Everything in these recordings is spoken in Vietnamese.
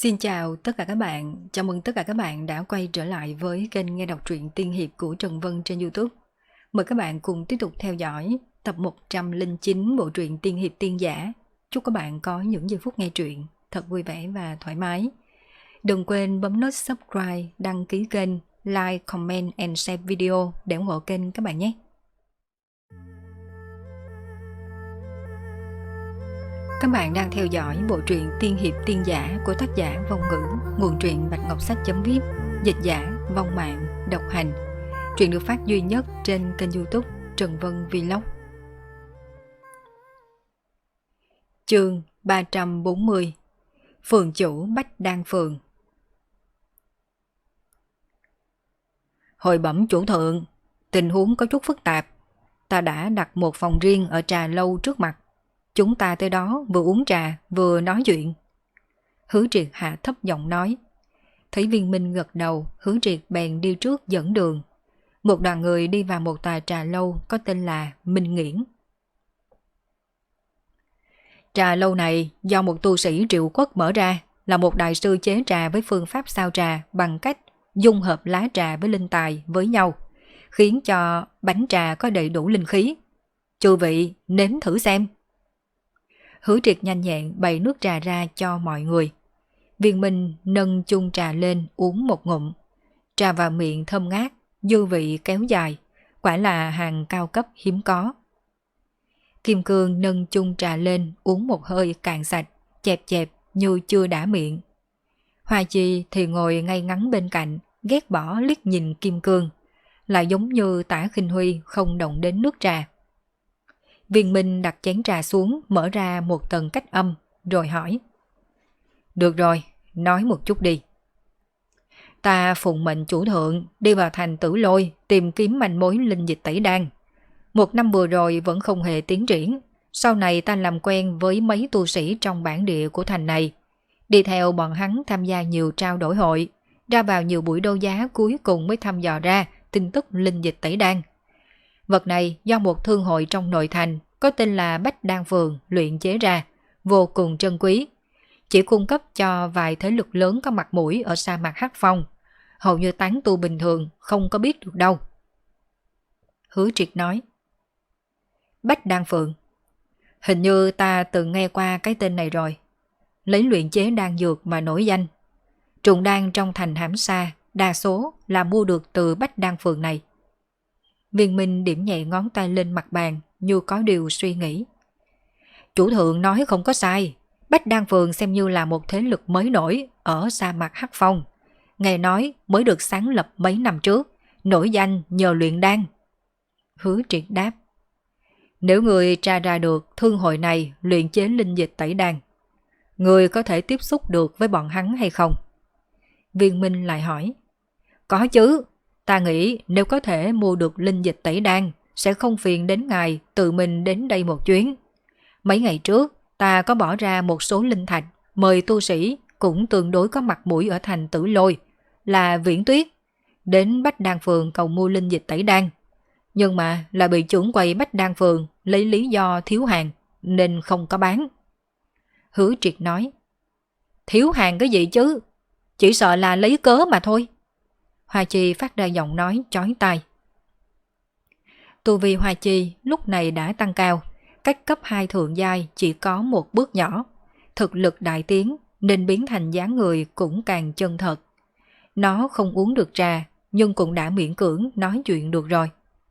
Xin chào tất cả các bạn, chào mừng tất cả các bạn đã quay trở lại với kênh nghe đọc truyện tiên hiệp của Trần Vân trên YouTube. Mời các bạn cùng tiếp tục theo dõi tập 109 bộ truyện tiên hiệp tiên giả. Chúc các bạn có những giây phút nghe truyện thật vui vẻ và thoải mái. Đừng quên bấm nút subscribe, đăng ký kênh, like, comment and share video để ủng hộ kênh các bạn nhé. Các bạn đang theo dõi bộ truyện tiên hiệp tiên giả của tác giả Vong Ngữ, nguồn truyện Bạch Ngọc Sách.vip, dịch giả Vong Mạng, độc hành. Truyện được phát duy nhất trên kênh YouTube Trần Vân Vlog. Chương 340, Phường chủ Bách Đan Phường. Hồi bẩm chủ thượng, tình huống có chút phức tạp. Ta đã đặt một phòng riêng ở trà lâu trước mặt. Chúng ta tới đó vừa uống trà vừa nói chuyện. Hứa Triệt hạ thấp giọng nói. Thấy Viên Minh gật đầu, Hứa Triệt bèn đi trước dẫn đường. Một đoàn người đi vào một tòa trà lâu có tên là Minh Nghiễn. Trà lâu này do một tu sĩ Triệu Quốc mở ra, là một đại sư chế trà với phương pháp sao trà bằng cách dung hợp lá trà với linh tài với nhau, khiến cho bánh trà có đầy đủ linh khí. Chư vị nếm thử xem. Hứa Triệt nhanh nhẹn bày nước trà ra cho mọi người. Viên Minh nâng chung trà lên uống một ngụm. Trà vào miệng thơm ngát, dư vị kéo dài, quả là hàng cao cấp hiếm có. Kim Cương nâng chung trà lên uống một hơi cạn sạch, chẹp chẹp như chưa đã miệng. Hoa Chi thì ngồi ngay ngắn bên cạnh, ghét bỏ liếc nhìn Kim Cương, lại giống như Tả Khinh Huy không động đến nước trà. Viên Minh đặt chén trà xuống, mở ra một tầng cách âm, rồi hỏi. Được rồi, nói một chút đi. Ta phụng mệnh chủ thượng đi vào thành Tử Lôi tìm kiếm manh mối linh dịch tẩy đan. Một năm vừa rồi vẫn không hề tiến triển. Sau này ta làm quen với mấy tu sĩ trong bản địa của thành này. Đi theo bọn hắn tham gia nhiều trao đổi hội, ra vào nhiều buổi đấu giá, cuối cùng mới thăm dò ra tin tức linh dịch tẩy đan. Vật này do một thương hội trong nội thành có tên là Bách Đan Phường luyện chế ra, vô cùng trân quý. Chỉ cung cấp cho vài thế lực lớn có mặt mũi ở sa mạc Hắc Phong. Hầu như tán tu bình thường không có biết được đâu. Hứa Triệt nói. Bách Đan Phường. Hình như ta từng nghe qua cái tên này rồi. Lấy luyện chế đan dược mà nổi danh. Trùng đan trong thành Hãm Sa đa số là mua được từ Bách Đan Phường này. Viên Minh điểm nhẹ ngón tay lên mặt bàn như có điều suy nghĩ. Chủ thượng nói không có sai. Bách Đan Phường xem như là một thế lực mới nổi ở sa mạc Hắc Phong. Nghe nói mới được sáng lập mấy năm trước, nổi danh nhờ luyện đan. Hứa Triệt đáp. Nếu người tra ra được thương hội này luyện chế linh dịch tẩy đan, người có thể tiếp xúc được với bọn hắn hay không? Viên Minh lại hỏi. Có chứ. Ta nghĩ nếu có thể mua được linh dịch tẩy đan, sẽ không phiền đến ngài tự mình đến đây một chuyến. Mấy ngày trước, ta có bỏ ra một số linh thạch, mời tu sĩ cũng tương đối có mặt mũi ở thành Tử Lôi, là Viễn Tuyết, đến Bách Đan Phường cầu mua linh dịch tẩy đan. Nhưng mà là bị trưởng quầy Bách Đan Phường lấy lý do thiếu hàng, nên không có bán. Hứa Triệt nói. Thiếu hàng cái gì chứ? Chỉ sợ là lấy cớ mà thôi. Hoa Chi phát ra giọng nói chói tai. Tu vi Hoa Chi lúc này đã tăng cao, cách cấp 2 thượng giai chỉ có một bước nhỏ. Thực lực đại tiến nên biến thành dáng người cũng càng chân thật. Nó không uống được trà, nhưng cũng đã miễn cưỡng nói chuyện được rồi.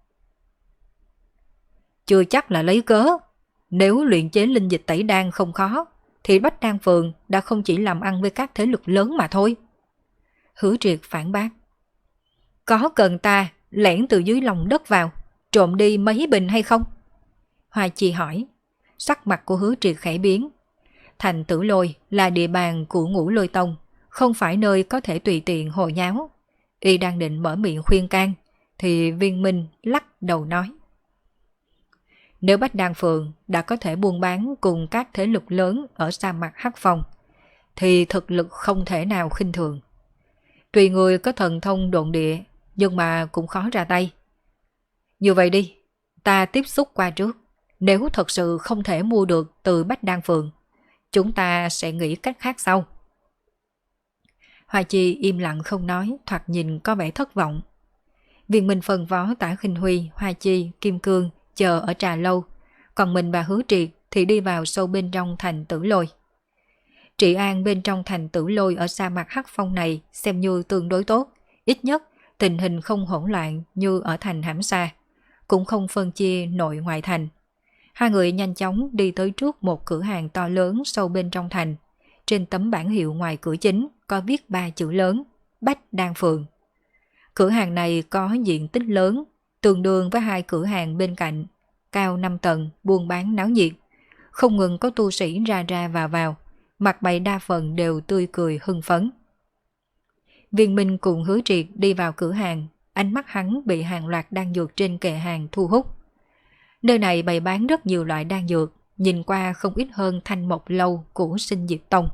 Chưa chắc là lấy cớ. Nếu luyện chế linh dịch tẩy đan không khó, thì Bách Đan Phường đã không chỉ làm ăn với các thế lực lớn mà thôi. Hứa Triệt phản bác. Có cần ta lẻn từ dưới lòng đất vào, trộm đi mấy bình hay không? Hoa Chi hỏi. Sắc mặt của Hứa Triệt khẽ biến. Thành Tử Lôi là địa bàn của Ngũ Lôi Tông, không phải nơi có thể tùy tiện hồ nháo. Y đang định mở miệng khuyên can, thì Viên Minh lắc đầu nói. Nếu Bách Đan Phường đã có thể buôn bán cùng các thế lực lớn ở sa mạc Hắc Phong, thì thực lực không thể nào khinh thường. Tùy người có thần thông độn địa, nhưng mà cũng khó ra tay. Như vậy đi, ta tiếp xúc qua trước. Nếu thật sự không thể mua được từ Bách Đan Phường, chúng ta sẽ nghĩ cách khác sau. Hoa Chi im lặng không nói, thoạt nhìn có vẻ thất vọng. Viên Minh phân phó Tả Khinh Huy, Hoa Chi, Kim Cương chờ ở trà lâu, còn mình và Hứa Triệt thì đi vào sâu bên trong thành Tử Lôi. Trị an bên trong thành Tử Lôi ở sa mạc Hắc Phong này xem như tương đối tốt, ít nhất tình hình không hỗn loạn như ở thành Hãm Sa, cũng không phân chia nội ngoại thành. Hai người nhanh chóng đi tới trước một cửa hàng to lớn sâu bên trong thành. Trên tấm bảng hiệu ngoài cửa chính có viết 3 chữ lớn: Bách Đan Phường. Cửa hàng này có diện tích lớn, tương đương với 2 cửa hàng bên cạnh, cao 5 tầng, buôn bán náo nhiệt. Không ngừng có tu sĩ ra ra vào, mặt bày đa phần đều tươi cười hưng phấn. Viên Minh cùng Hứa Triệt đi vào cửa hàng, ánh mắt hắn bị hàng loạt đan dược trên kệ hàng thu hút. Nơi này bày bán rất nhiều loại đan dược, nhìn qua không ít hơn Thanh Mộc Lâu của Sinh Diệp Tông.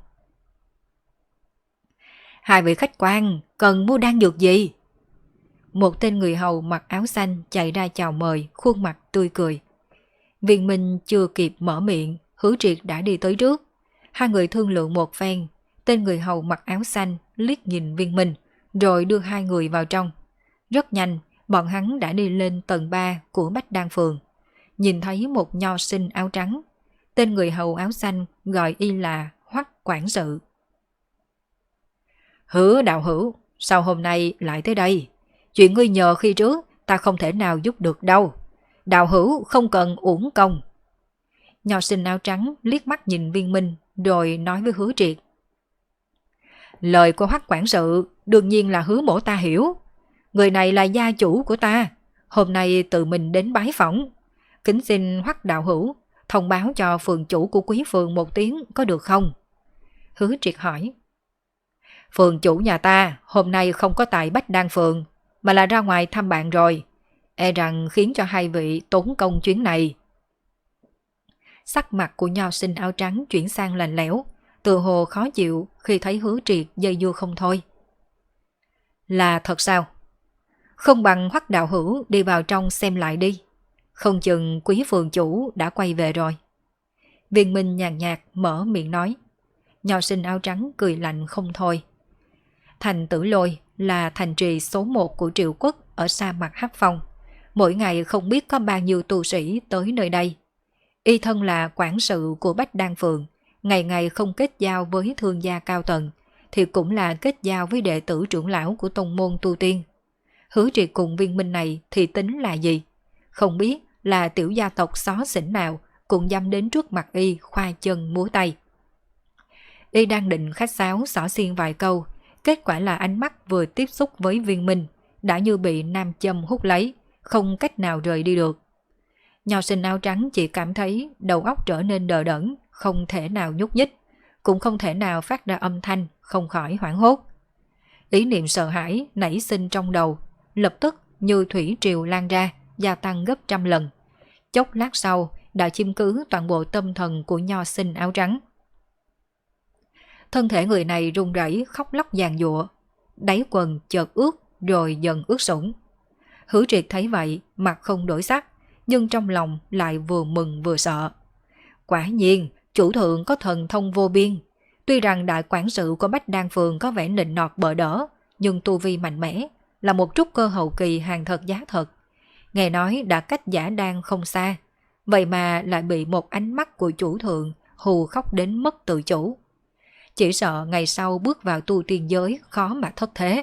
Hai vị khách quan, cần mua đan dược gì? Một tên người hầu mặc áo xanh chạy ra chào mời, khuôn mặt tươi cười. Viên Minh chưa kịp mở miệng, Hứa Triệt đã đi tới trước. Hai người thương lượng một phen, tên người hầu mặc áo xanh liếc nhìn Viên Minh, rồi đưa hai người vào trong. Rất nhanh, bọn hắn đã đi lên tầng 3 của Bách Đan Phường. Nhìn thấy một nho sinh áo trắng. Tên người hầu áo xanh gọi y là Hoắc quản sự. Hứa đạo hữu, sao hôm nay lại tới đây? Chuyện ngươi nhờ khi trước ta không thể nào giúp được đâu. Đạo hữu không cần uổng công. Nho sinh áo trắng liếc mắt nhìn Viên Minh rồi nói với Hứa Triệt. Lời của Hoắc quản sự đương nhiên là Hứa mỗ ta hiểu. Người này là gia chủ của ta, hôm nay tự mình đến bái phỏng. Kính xin Hoắc đạo hữu thông báo cho phường chủ của quý phường một tiếng có được không? Hứa Triệt hỏi. Phường chủ nhà ta hôm nay không có tại Bách Đan Phường, mà là ra ngoài thăm bạn rồi. E rằng khiến cho hai vị tốn công chuyến này. Sắc mặt của nho sinh áo trắng chuyển sang lạnh lẽo, tự hồ khó chịu khi thấy Hứa Triệt dây dưa không thôi. Là thật sao? Không bằng Hoắc đạo hữu đi vào trong xem lại đi. Không chừng quý phường chủ đã quay về rồi. Viên Minh nhàn nhạt mở miệng nói. Nho sinh áo trắng cười lạnh không thôi. Thành Tử Lôi là thành trì số 1 của Triệu Quốc ở sa mạc Hắc Phong. Mỗi ngày không biết có bao nhiêu tu sĩ tới nơi đây. Y thân là quản sự của Bách Đan Phường, ngày ngày không kết giao với thương gia cao tầng, thì cũng là kết giao với đệ tử trưởng lão của tông môn tu tiên. Hứa Triệt cùng Viên Minh này thì tính là gì? Không biết là tiểu gia tộc xó xỉnh nào cũng dám đến trước mặt y khoa chân múa tay. Y đang định khách sáo xỏ xiên vài câu, kết quả là ánh mắt vừa tiếp xúc với Viên Minh đã như bị nam châm hút lấy, không cách nào rời đi được. Nho sinh áo trắng chỉ cảm thấy đầu óc trở nên đờ đẫn, không thể nào nhúc nhích, cũng không thể nào phát ra âm thanh, không khỏi hoảng hốt. Ý niệm sợ hãi nảy sinh trong đầu, lập tức như thủy triều lan ra, gia tăng gấp trăm lần. Chốc lát sau đã chiếm cứ toàn bộ tâm thần của nho sinh áo trắng. Thân thể người này run rẩy khóc lóc giàn giụa, đáy quần chợt ướt rồi dần ướt sũng. Hứa Triệt thấy vậy, mặt không đổi sắc, nhưng trong lòng lại vừa mừng vừa sợ. Quả nhiên, chủ thượng có thần thông vô biên. Tuy rằng đại quản sự của Bách Đan Phường có vẻ nịnh nọt bợ đỡ, nhưng tu vi mạnh mẽ, là một trúc cơ hậu kỳ hàng thật giá thật. Nghe nói đã cách giả đan không xa, vậy mà lại bị một ánh mắt của chủ thượng hù khóc đến mất tự chủ. Chỉ sợ ngày sau bước vào tu tiên giới khó mà thất thế.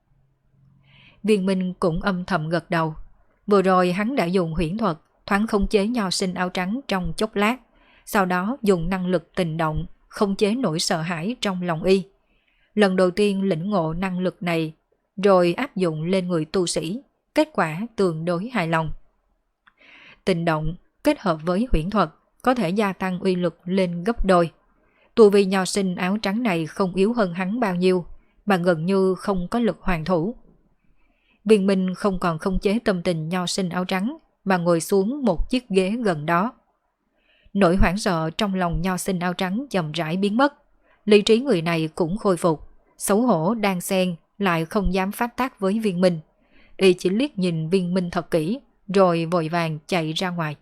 Viên Minh cũng âm thầm gật đầu. Vừa rồi hắn đã dùng huyễn thuật thoáng khống chế nho sinh áo trắng trong chốc lát, sau đó dùng năng lực tình động khống chế nỗi sợ hãi trong lòng y. Lần đầu tiên lĩnh ngộ năng lực này, rồi áp dụng lên người tu sĩ, kết quả tương đối hài lòng. Tình động kết hợp với huyễn thuật có thể gia tăng uy lực lên gấp đôi. Tu vi nho sinh áo trắng này không yếu hơn hắn bao nhiêu, mà gần như không có lực hoàn thủ. Viên Minh không còn khống chế tâm tình nho sinh áo trắng, mà ngồi xuống một chiếc ghế gần đó. Nỗi hoảng sợ trong lòng nho sinh áo trắng chậm rãi biến mất, lý trí người này cũng khôi phục, xấu hổ đang xen lại không dám phát tác với Viên Minh. Y chỉ liếc nhìn Viên Minh thật kỹ, rồi vội vàng chạy ra ngoài.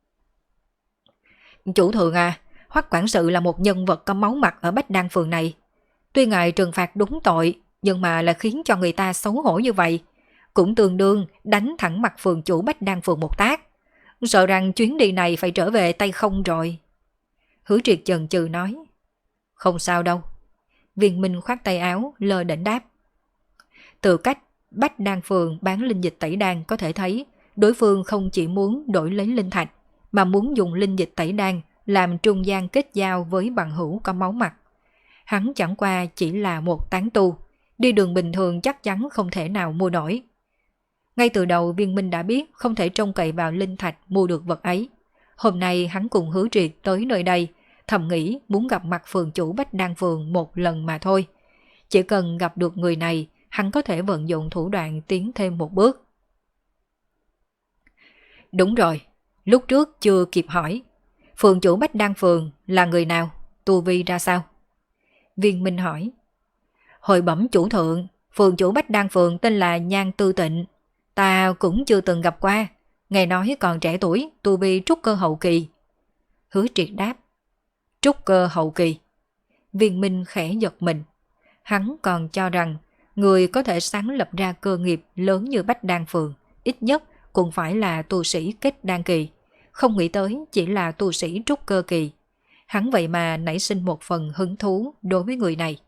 Chủ thượng à, Hoắc quản sự là một nhân vật có máu mặt ở Bách Đan Phường này. Tuy ngài trừng phạt đúng tội, nhưng mà là khiến cho người ta xấu hổ như vậy. Cũng tương đương đánh thẳng mặt phường chủ Bách Đan Phường một tác. Sợ rằng chuyến đi này phải trở về tay không rồi. Hứa Triệt chần chừ nói. Không sao đâu. Viên Minh khoát tay áo lơ đễnh đáp. Từ cách Bách Đan Phường bán linh dịch tẩy đan có thể thấy đối phương không chỉ muốn đổi lấy linh thạch mà muốn dùng linh dịch tẩy đan làm trung gian kết giao với bằng hữu có máu mặt. Hắn chẳng qua chỉ là một tán tu, đi đường bình thường chắc chắn không thể nào mua nổi. Ngay từ đầu Viên Minh đã biết không thể trông cậy vào linh thạch mua được vật ấy. Hôm nay hắn cùng Hứa Triệt tới nơi đây, thầm nghĩ muốn gặp mặt phường chủ Bách Đan Phường một lần mà thôi. Chỉ cần gặp được người này, hắn có thể vận dụng thủ đoạn tiến thêm một bước. Đúng rồi, lúc trước chưa kịp hỏi. Phường chủ Bách Đan Phường là người nào? Tu vi ra sao? Viên Minh hỏi. Hồi bẩm chủ thượng, phường chủ Bách Đan Phường tên là Nhan Tư Tịnh. Ta cũng chưa từng gặp qua. Nghe nói còn trẻ tuổi, tu vi trúc cơ hậu kỳ. Hứa Triệt đáp. Trúc cơ hậu kỳ. Viên Minh khẽ giật mình. Hắn còn cho rằng người có thể sáng lập ra cơ nghiệp lớn như Bách Đan Phường, ít nhất cũng phải là tu sĩ kết đan kỳ. Không nghĩ tới chỉ là tu sĩ trúc cơ kỳ. Hắn vậy mà nảy sinh một phần hứng thú đối với người này.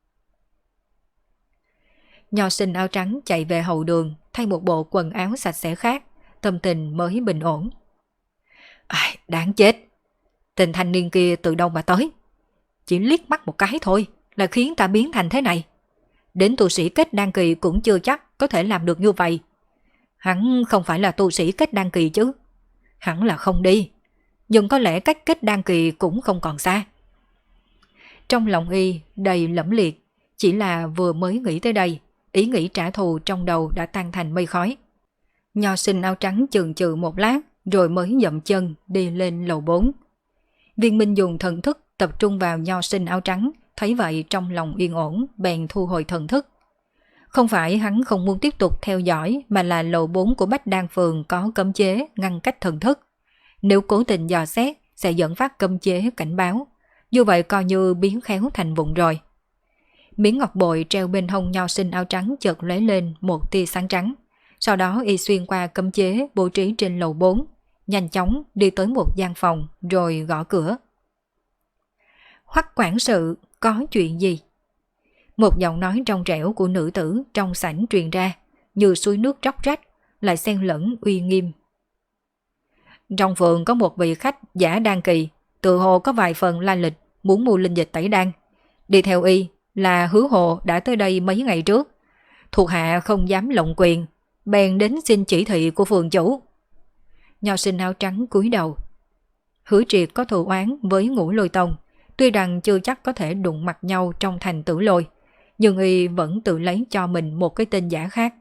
Nho sinh áo trắng chạy về hậu đường, thay một bộ quần áo sạch sẽ khác, tâm tình mới bình ổn. Đáng chết! Tên thanh niên kia từ đâu mà tới? Chỉ liếc mắt một cái thôi là khiến ta biến thành thế này. Đến tu sĩ kết đan kỳ cũng chưa chắc có thể làm được như vậy. Hắn không phải là tu sĩ kết đan kỳ chứ? Hẳn là không đi. Nhưng có lẽ cách kết đan kỳ cũng không còn xa. Trong lòng y đầy lẫm liệt, chỉ là vừa mới nghĩ tới đây, ý nghĩ trả thù trong đầu đã tan thành mây khói. Nho sinh áo trắng chừng chừ một lát rồi mới dậm chân đi lên lầu 4. Viên Minh dùng thần thức tập trung vào nho sinh áo trắng, thấy vậy trong lòng yên ổn, bèn thu hồi thần thức. Không phải hắn không muốn tiếp tục theo dõi, mà là lầu 4 của Bách Đan Phường có cấm chế ngăn cách thần thức. Nếu cố tình dò xét, sẽ dẫn phát cấm chế cảnh báo. Như vậy coi như biến khéo thành vụn rồi. Miếng ngọc bội treo bên hông nho sinh áo trắng chợt lóe lên một tia sáng trắng. Sau đó y xuyên qua cấm chế bố trí trên lầu 4, nhanh chóng đi tới một gian phòng rồi gõ cửa. Hoắc quản sự, có chuyện gì? Một giọng nói trong trẻo của nữ tử trong sảnh truyền ra, như suối nước róc rách, lại xen lẫn uy nghiêm. Trong phường có một vị khách giả đan kỳ, tự hồ có vài phần lai lịch, muốn mua linh dịch tẩy đan. Đi theo y là Hứa Hồ đã tới đây mấy ngày trước. Thuộc hạ không dám lộng quyền, bèn đến xin chỉ thị của phường chủ. Nho sinh áo trắng cúi đầu. Hứa Triệt có thù oán với Ngũ Lôi Tông, tuy rằng chưa chắc có thể đụng mặt nhau trong thành Tử Lôi, nhưng y vẫn tự lấy cho mình một cái tên giả khác.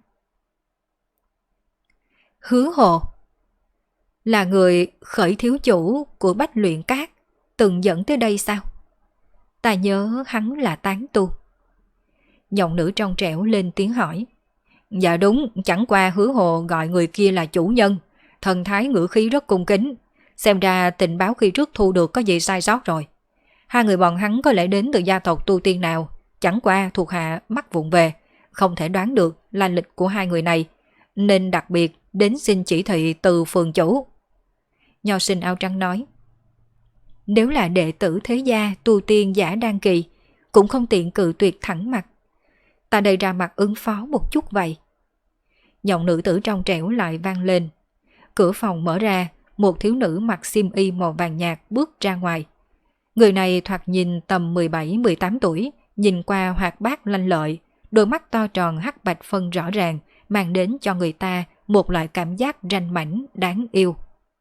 Hứa Hồ là người khởi thiếu chủ của Bách Luyện Cát, từng dẫn tới đây sao? Ta nhớ hắn là tán tu. Giọng nữ trong trẻo lên tiếng hỏi. Dạ đúng, chẳng qua Hứa Hồ gọi người kia là chủ nhân, thần thái ngữ khí rất cung kính. Xem ra tình báo khi trước thu được có gì sai sót rồi. Hai người bọn hắn có lẽ đến từ gia tộc tu tiên nào, chẳng qua thuộc hạ mắc vụng về, không thể đoán được lai lịch của hai người này, nên đặc biệt đến xin chỉ thị từ phường chủ. Nho sinh áo trắng nói. Nếu là đệ tử thế gia tu tiên giả đan kỳ, cũng không tiện cự tuyệt thẳng mặt. Ta đây ra mặt ứng phó một chút vậy. Giọng nữ tử trong trẻo lại vang lên. Cửa phòng mở ra, một thiếu nữ mặc xiêm y màu vàng nhạt bước ra ngoài. Người này thoạt nhìn tầm 17-18 tuổi, nhìn qua hoạt bát lanh lợi, đôi mắt to tròn hắc bạch phân rõ ràng, mang đến cho người ta một loại cảm giác ranh mãnh đáng yêu.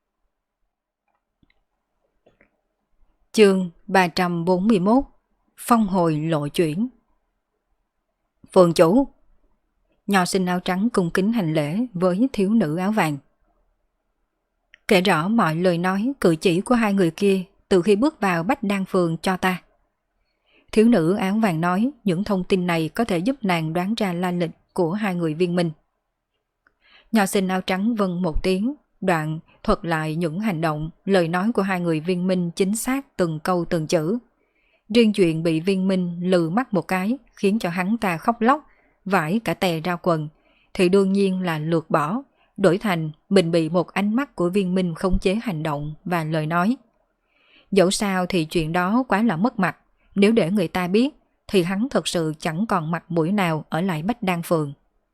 Chương 341 Phong hồi lộ chuyển. Phường chủ. Nho sinh áo trắng cung kính hành lễ với thiếu nữ áo vàng. Kể rõ mọi lời nói cử chỉ của hai người kia từ khi bước vào Bách Đan Phường cho ta. Thiếu nữ áo vàng nói những thông tin này có thể giúp nàng đoán ra lai lịch của hai người Viên Minh. Nho sinh áo trắng vâng một tiếng, đoạn thuật lại những hành động, lời nói của hai người Viên Minh chính xác từng câu từng chữ. Riêng chuyện bị Viên Minh lừ mắt một cái khiến cho hắn ta khóc lóc, vải cả tè ra quần, thì đương nhiên là lược bỏ, đổi thành mình bị một ánh mắt của Viên Minh khống chế hành động và lời nói. Dẫu sao thì chuyện đó quá là mất mặt, nếu để người ta biết thì hắn thật sự chẳng còn mặt mũi nào ở lại Bách Đan Phường.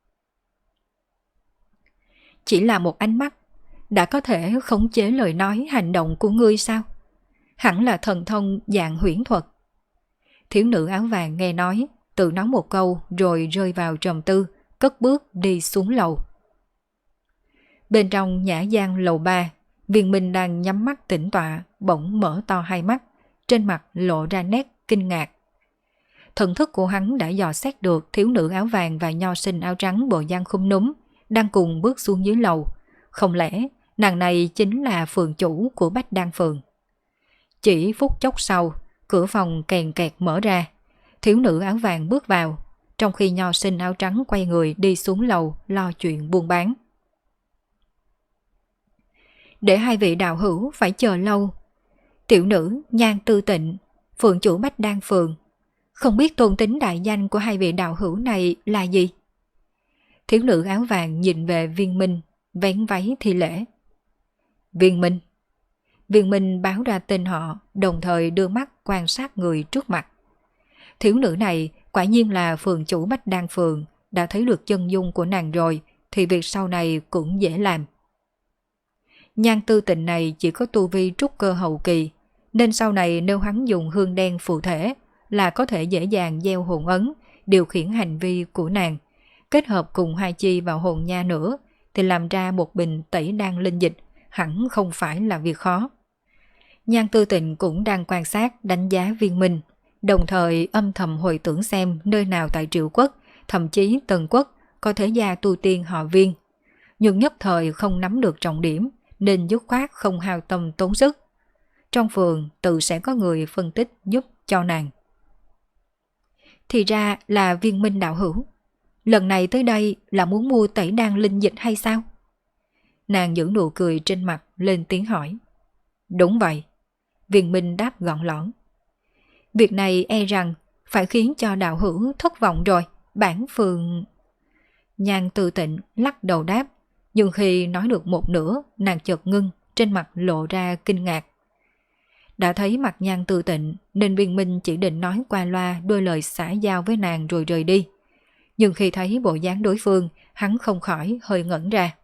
Chỉ là một ánh mắt, đã có thể khống chế lời nói hành động của ngươi sao? Hẳn là thần thông dạng huyễn thuật. Thiếu nữ áo vàng nghe nói, tự nói một câu rồi rơi vào trầm tư, cất bước đi xuống lầu. Bên trong nhã gian lầu 3, Viên Minh đang nhắm mắt tĩnh tọa, bỗng mở to hai mắt, trên mặt lộ ra nét kinh ngạc. Thần thức của hắn đã dò xét được thiếu nữ áo vàng và nho sinh áo trắng bộ dạng khum núm đang cùng bước xuống dưới lầu. Không lẽ nàng này chính là phường chủ của Bách Đan Phường? Chỉ phút chốc sau, cửa phòng kèn kẹt mở ra, thiếu nữ áo vàng bước vào, trong khi nho sinh áo trắng quay người đi xuống lầu lo chuyện buôn bán. Để hai vị đạo hữu phải chờ lâu. Tiểu nữ Nhan Tư Tịnh, phường chủ Bách Đan Phường. Không biết tôn tính đại danh của hai vị đạo hữu này là gì? Thiếu nữ áo vàng nhìn về Viên Minh, vén váy thi lễ. Viên Minh. Viên Minh báo ra tên họ, đồng thời đưa mắt quan sát người trước mặt. Thiếu nữ này quả nhiên là phường chủ Bách Đan Phường, đã thấy được chân dung của nàng rồi thì việc sau này cũng dễ làm. Nhan Tư Tịnh này chỉ có tu vi trúc cơ hậu kỳ, nên sau này nếu hắn dùng hương đen phụ thể là có thể dễ dàng gieo hồn ấn, điều khiển hành vi của nàng, kết hợp cùng hai chi vào hồn nha nữa thì làm ra một bình tẩy đan linh dịch hẳn không phải là việc khó. Nhan Tư Tịnh cũng đang quan sát đánh giá Viên Minh, đồng thời âm thầm hồi tưởng xem nơi nào tại Triệu Quốc, thậm chí Tần Quốc có thể gia tu tiên họ Viên. Nhưng nhất thời không nắm được trọng điểm nên dứt khoát không hao tâm tốn sức. Trong phường tự sẽ có người phân tích giúp cho nàng. Thì ra là Viên Minh đạo hữu. Lần này tới đây là muốn mua tẩy đan linh dịch hay sao? Nàng giữ nụ cười trên mặt lên tiếng hỏi. Đúng vậy. Viên Minh đáp gọn lõn. Việc này e rằng phải khiến cho đạo hữu thất vọng rồi. Bản phường... Nhan Tư Tịnh lắc đầu đáp. Nhưng khi nói được một nửa, nàng chợt ngưng, trên mặt lộ ra kinh ngạc. Đã thấy mặt Nhan Tư Tịnh nên Viên Minh chỉ định nói qua loa đôi lời xã giao với nàng rồi rời đi. Nhưng khi thấy bộ dáng đối phương, hắn không khỏi hơi ngẩn ra.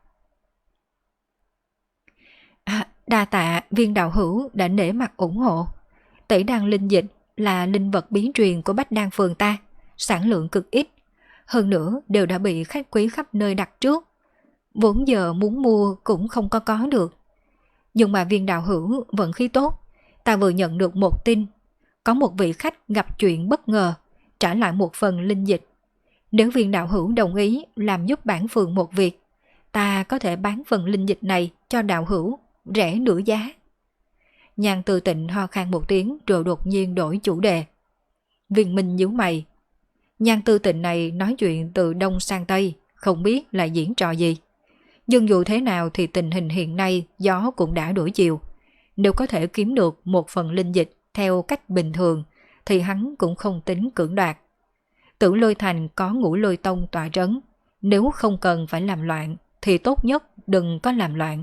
Đa tạ Viên đạo hữu đã nể mặt ủng hộ. Tẩy đan linh dịch là linh vật bí truyền của Bách Đan Phường ta, sản lượng cực ít. Hơn nữa đều đã bị khách quý khắp nơi đặt trước. Vốn giờ muốn mua cũng không có được. Nhưng mà Viên đạo hữu vận khí tốt. Ta vừa nhận được một tin. Có một vị khách gặp chuyện bất ngờ, trả lại một phần linh dịch. Nếu Viên đạo hữu đồng ý làm giúp bản phường một việc, ta có thể bán phần linh dịch này cho đạo hữu, rẻ nửa giá. Nhan Tư Tịnh ho khan một tiếng rồi đột nhiên đổi chủ đề. Viên Minh nhíu mày. Nhan Tư Tịnh này nói chuyện từ đông sang tây, không biết là diễn trò gì. Nhưng dù thế nào thì tình hình hiện nay gió cũng đã đổi chiều. Nếu có thể kiếm được một phần linh dịch theo cách bình thường thì hắn cũng không tính cưỡng đoạt. Tử Lôi Thành có Ngũ Lôi Tông tọa trấn, nếu không cần phải làm loạn thì tốt nhất đừng có làm loạn.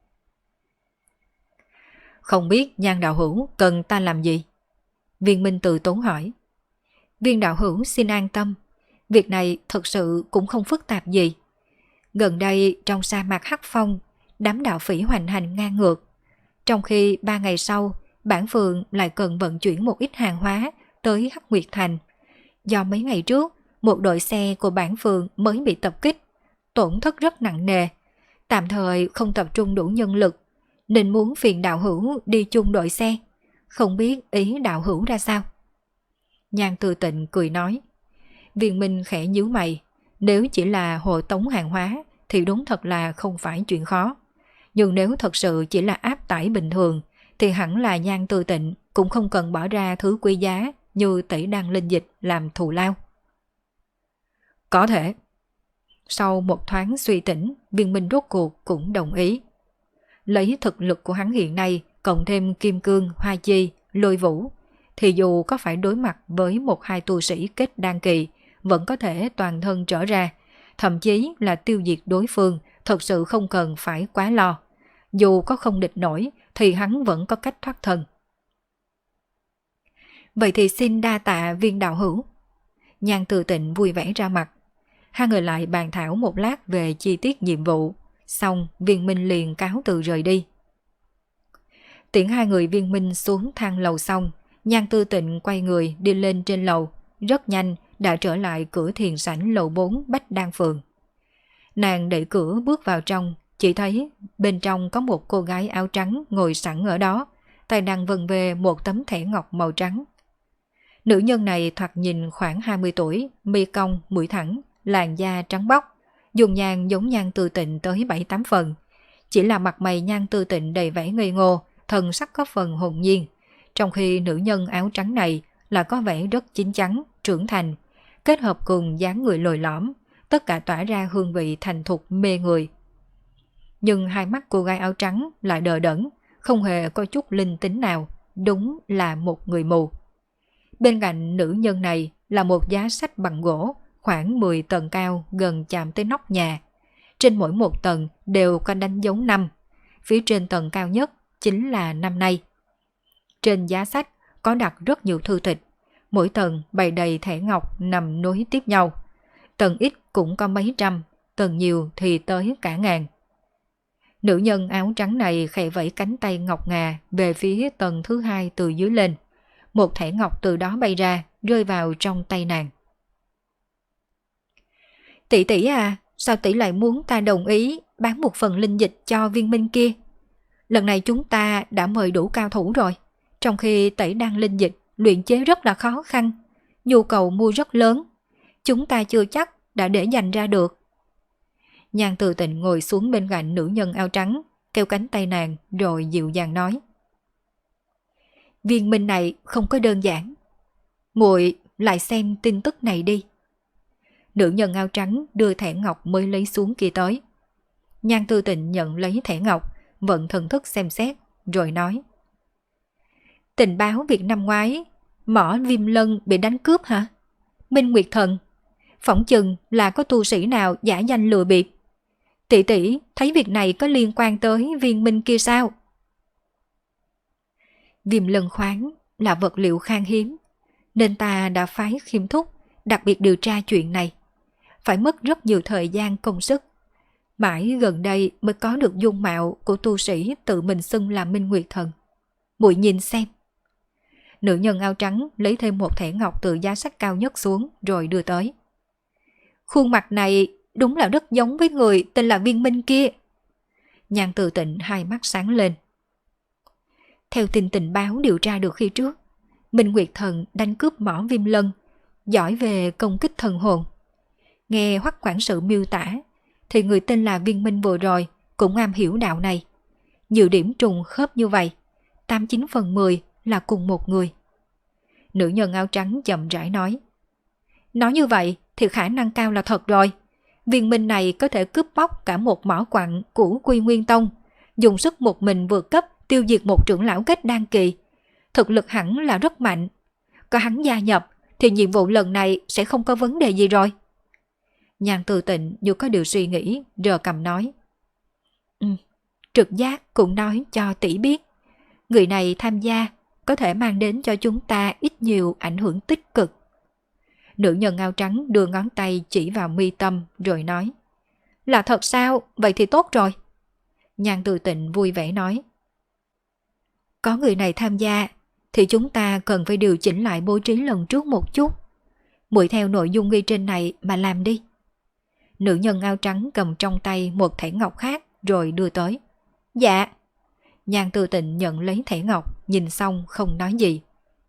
Không biết Nhan đạo hữu cần ta làm gì? Viên Minh từ tốn hỏi. Viên đạo hữu xin an tâm, việc này thật sự cũng không phức tạp gì. Gần đây trong sa mạc Hắc Phong, đám đạo phỉ hoành hành ngang ngược. Trong khi 3 ngày sau, bản phường lại cần vận chuyển một ít hàng hóa tới Hắc Nguyệt Thành. Do mấy ngày trước, một đội xe của bản phường mới bị tập kích, tổn thất rất nặng nề. Tạm thời không tập trung đủ nhân lực, nên muốn phiền đạo hữu đi chung đội xe. Không biết ý đạo hữu ra sao? Nhan Tư Tịnh cười nói. Viên Minh khẽ nhíu mày. Nếu chỉ là hộ tống hàng hóa thì đúng thật là không phải chuyện khó. Nhưng nếu thật sự chỉ là áp tải bình thường thì hẳn là Nhan Tư Tịnh cũng không cần bỏ ra thứ quý giá như tẩy đan linh dịch làm thù lao. Có thể. Sau một thoáng suy tỉnh, Viên Minh rốt cuộc cũng đồng ý. Lấy thực lực của hắn hiện nay cộng thêm kim cương, hoa chi, lôi vũ thì dù có phải đối mặt với một hai tu sĩ kết đan kỳ, vẫn có thể toàn thân trở ra, thậm chí là tiêu diệt đối phương, thật sự không cần phải quá lo. Dù có không địch nổi thì hắn vẫn có cách thoát thân. Vậy thì xin đa tạ Viên đạo hữu. Nhan Từ Tịnh vui vẻ ra mặt. Hai người lại bàn thảo một lát về chi tiết nhiệm vụ, xong Viên Minh liền cáo từ rời đi. Tiễn hai người Viên Minh xuống thang lầu xong, Nhan Tư Tịnh quay người đi lên trên lầu, rất nhanh đã trở lại cửa thiền sảnh lầu 4 Bách Đan Phường. Nàng đẩy cửa bước vào trong, chỉ thấy bên trong có một cô gái áo trắng ngồi sẵn ở đó, tay đang vần về một tấm thẻ ngọc màu trắng. Nữ nhân này thoạt nhìn khoảng 20 tuổi, mi cong, mũi thẳng, làn da trắng bóc, dùng nhan giống Nhan Tư Tịnh tới 7-8 phần. Chỉ là mặt mày Nhan Tư Tịnh đầy vẻ ngây ngô, thần sắc có phần hồn nhiên, trong khi nữ nhân áo trắng này là có vẻ rất chín chắn, trưởng thành, kết hợp cùng dáng người lồi lõm, tất cả tỏa ra hương vị thành thục mê người. Nhưng hai mắt cô gái áo trắng lại đờ đẫn, không hề có chút linh tính nào, đúng là một người mù. Bên cạnh nữ nhân này là một giá sách bằng gỗ, khoảng 10 tầng cao, gần chạm tới nóc nhà. Trên mỗi một tầng đều có đánh dấu năm, phía trên tầng cao nhất chính là năm nay. Trên giá sách có đặt rất nhiều thư tịch, mỗi tầng bày đầy thẻ ngọc nằm nối tiếp nhau. Tầng ít cũng có mấy trăm, tầng nhiều thì tới cả ngàn. Nữ nhân áo trắng này khẽ vẫy cánh tay ngọc ngà về phía tầng thứ hai từ dưới lên. Một thẻ ngọc từ đó bay ra, rơi vào trong tay nàng. Tỷ tỷ à, sao tỷ lại muốn ta đồng ý bán một phần linh dịch cho Viên Minh kia? Lần này chúng ta đã mời đủ cao thủ rồi, trong khi tẩy đan linh dịch luyện chế rất là khó khăn, nhu cầu mua rất lớn, chúng ta chưa chắc đã để dành ra được. Nhan Từ Tịnh ngồi xuống bên cạnh nữ nhân áo trắng, kéo cánh tay nàng rồi dịu dàng nói: Viên Minh này không có đơn giản, muội lại xem tin tức này đi. Nữ nhân áo trắng đưa thẻ ngọc mới lấy xuống kia tới. Nhan Tư Tịnh nhận lấy thẻ ngọc, vận thần thức xem xét, rồi nói: Tình báo việc năm ngoái, mỏ Viêm Lân bị đánh cướp hả? Minh Nguyệt Thần, phỏng chừng là có tu sĩ nào giả danh lừa bịp. Tỷ tỷ thấy việc này có liên quan tới Viên Minh kia sao? Viêm Lân khoáng là vật liệu khan hiếm, nên ta đã phái Khiêm Thúc đặc biệt điều tra chuyện này. Phải mất rất nhiều thời gian công sức. Mãi gần đây mới có được dung mạo của tu sĩ tự mình xưng là Minh Nguyệt Thần. Muội nhìn xem. Nữ nhân áo trắng lấy thêm một thẻ ngọc từ giá sách cao nhất xuống rồi đưa tới. Khuôn mặt này đúng là rất giống với người tên là Viên Minh kia. Nhan Từ Tịnh hai mắt sáng lên. Theo tin tình báo điều tra được khi trước, Minh Nguyệt Thần đánh cướp mỏ Viêm Lân, giỏi về công kích thần hồn. Nghe Hoắc quản sự miêu tả, thì người tên là Viên Minh vừa rồi cũng am hiểu đạo này. Nhiều điểm trùng khớp như vậy, 89 phần 10 là cùng một người. Nữ nhân áo trắng chậm rãi nói. Nói như vậy thì khả năng cao là thật rồi. Viên Minh này có thể cướp bóc cả một mỏ quặng của Quy Nguyên Tông, dùng sức một mình vượt cấp tiêu diệt một trưởng lão kết đan kỳ. Thực lực hẳn là rất mạnh. Có hắn gia nhập thì nhiệm vụ lần này sẽ không có vấn đề gì rồi. Nhan Từ Tịnh như có điều suy nghĩ, rờ cằm nói. Trực giác cũng nói cho tỷ biết, người này tham gia có thể mang đến cho chúng ta ít nhiều ảnh hưởng tích cực. Nữ nhân áo trắng đưa ngón tay chỉ vào mi tâm rồi nói. Là thật sao? Vậy thì tốt rồi. Nhan Từ Tịnh vui vẻ nói. Có người này tham gia thì chúng ta cần phải điều chỉnh lại bố trí lần trước một chút. Muội theo nội dung ghi trên này mà làm đi. Nữ nhân áo trắng cầm trong tay một thẻ ngọc khác rồi đưa tới. Dạ. Nhan Từ Tịnh nhận lấy thẻ ngọc, nhìn xong không nói gì.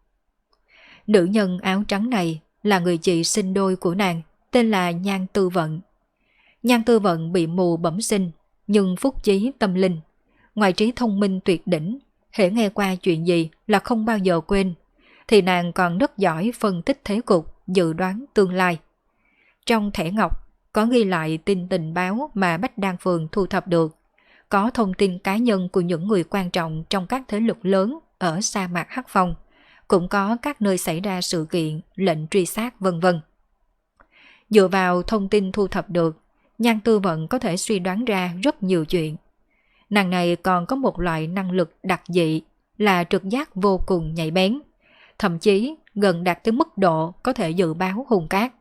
Nữ nhân áo trắng này là người chị sinh đôi của nàng, tên là Nhan Tư Vận. Nhan Tư Vận bị mù bẩm sinh, nhưng phúc chí tâm linh. Ngoài trí thông minh tuyệt đỉnh, hễ nghe qua chuyện gì là không bao giờ quên, thì nàng còn rất giỏi phân tích thế cục, dự đoán tương lai. Trong thẻ ngọc có ghi lại tin tình báo mà Bách Đan Phường thu thập được, có thông tin cá nhân của những người quan trọng trong các thế lực lớn ở sa mạc Hắc Phong, cũng có các nơi xảy ra sự kiện, lệnh truy sát vân vân. Dựa vào thông tin thu thập được, Nhan Tư Vận có thể suy đoán ra rất nhiều chuyện. Nàng này còn có một loại năng lực đặc dị là trực giác vô cùng nhạy bén, thậm chí gần đạt tới mức độ có thể dự báo hung cát.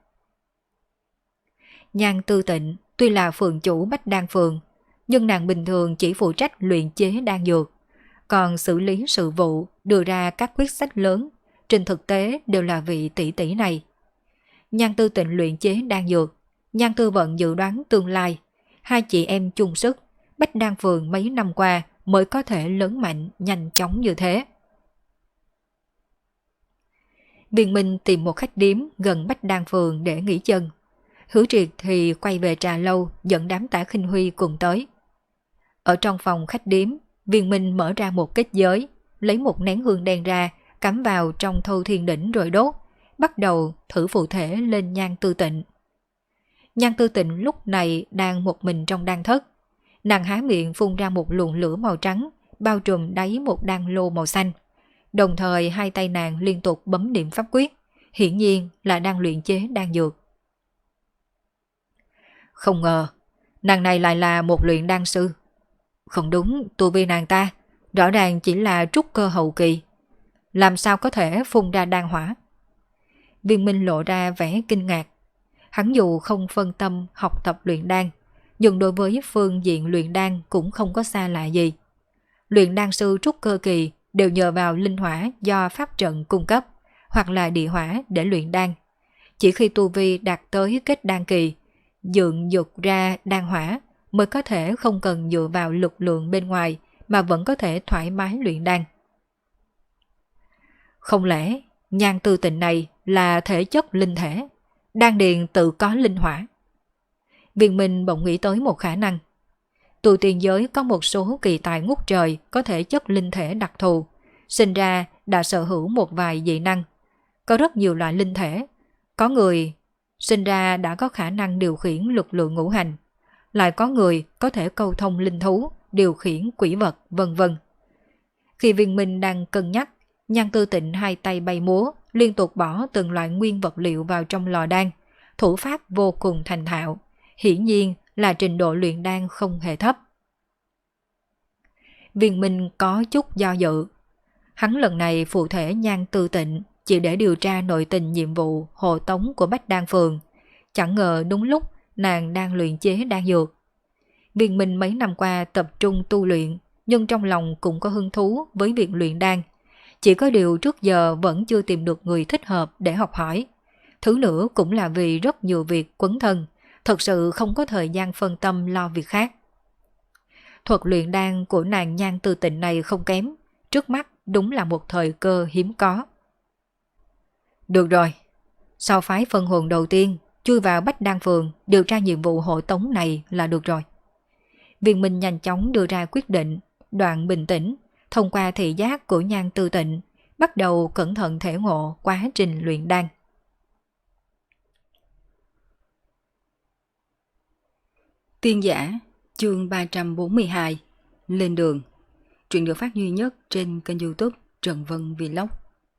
Nhan Tư Tịnh tuy là phường chủ Bách Đan Phường, nhưng nàng bình thường chỉ phụ trách luyện chế đan dược, còn xử lý sự vụ, đưa ra các quyết sách lớn, trên thực tế đều là vị tỷ tỷ này. Nhan Tư Tịnh luyện chế đan dược, Nhan Tư Vận dự đoán tương lai, hai chị em chung sức, Bách Đan Phường mấy năm qua mới có thể lớn mạnh nhanh chóng như thế. Viên Minh tìm một khách điếm gần Bách Đan Phường để nghỉ chân. Hứa Triệt thì quay về trà lâu dẫn đám Tả Khinh Huy cùng tới. Ở trong phòng khách điếm, Viên Minh mở ra một kết giới, lấy một nén hương đen ra, cắm vào trong Thâu Thiên Đỉnh rồi đốt, bắt đầu thử phụ thể lên Nhan Tư Tịnh. Nhan Tư Tịnh lúc này đang một mình trong đan thất. Nàng há miệng phun ra một luồng lửa màu trắng, bao trùm đáy một đan lô màu xanh. Đồng thời hai tay nàng liên tục bấm niệm pháp quyết, hiển nhiên là đang luyện chế đan dược. Không ngờ, nàng này lại là một luyện đan sư. Không đúng, tu vi nàng ta rõ ràng chỉ là trúc cơ hậu kỳ. Làm sao có thể phun ra đan hỏa? Viên Minh lộ ra vẻ kinh ngạc. Hắn dù không phân tâm học tập luyện đan, nhưng đối với phương diện luyện đan cũng không có xa lạ gì. Luyện đan sư trúc cơ kỳ đều nhờ vào linh hỏa do pháp trận cung cấp, hoặc là địa hỏa để luyện đan. Chỉ khi tu vi đạt tới kết đan kỳ, dựng dục ra đan hỏa mới có thể không cần dựa vào lực lượng bên ngoài mà vẫn có thể thoải mái luyện đan. Không lẽ Nhan Tư Tịnh này là thể chất linh thể, đan điền tự có linh hỏa? Viên Minh bỗng nghĩ tới một khả năng. Tu tiên giới có một số kỳ tài ngút trời có thể chất linh thể đặc thù, sinh ra đã sở hữu một vài dị năng. Có rất nhiều loại linh thể, có người sinh ra đã có khả năng điều khiển lực lượng ngũ hành, lại có người có thể câu thông linh thú, điều khiển quỷ vật, vân vân. Khi Viên Minh đang cân nhắc, Nhan Tư Tịnh hai tay bay múa, liên tục bỏ từng loại nguyên vật liệu vào trong lò đan, thủ pháp vô cùng thành thạo, hiển nhiên là trình độ luyện đan không hề thấp. Viên Minh có chút do dự. Hắn lần này phụ thể Nhan Tư Tịnh chỉ để điều tra nội tình nhiệm vụ hộ tống của Bách Đan Phường. Chẳng ngờ đúng lúc nàng đang luyện chế đan dược. Viên Minh mấy năm qua tập trung tu luyện, nhưng trong lòng cũng có hứng thú với việc luyện đan. Chỉ có điều trước giờ vẫn chưa tìm được người thích hợp để học hỏi. Thứ nữa cũng là vì rất nhiều việc quấn thân, thật sự không có thời gian phân tâm lo việc khác. Thuật luyện đan của nàng Nhan Tư Tịnh này không kém, trước mắt đúng là một thời cơ hiếm có. Được rồi, sau phái phân hồn đầu tiên, chui vào Bách Đan Phường điều tra nhiệm vụ hộ tống này là được rồi. Viên Minh nhanh chóng đưa ra quyết định, đoạn bình tĩnh, thông qua thị giác của Nhan Tư Tịnh, bắt đầu cẩn thận thể ngộ quá trình luyện đan. Tiên giả, chương 342, Lên đường. Truyện được phát duy nhất trên kênh YouTube Trần Vân Vlog.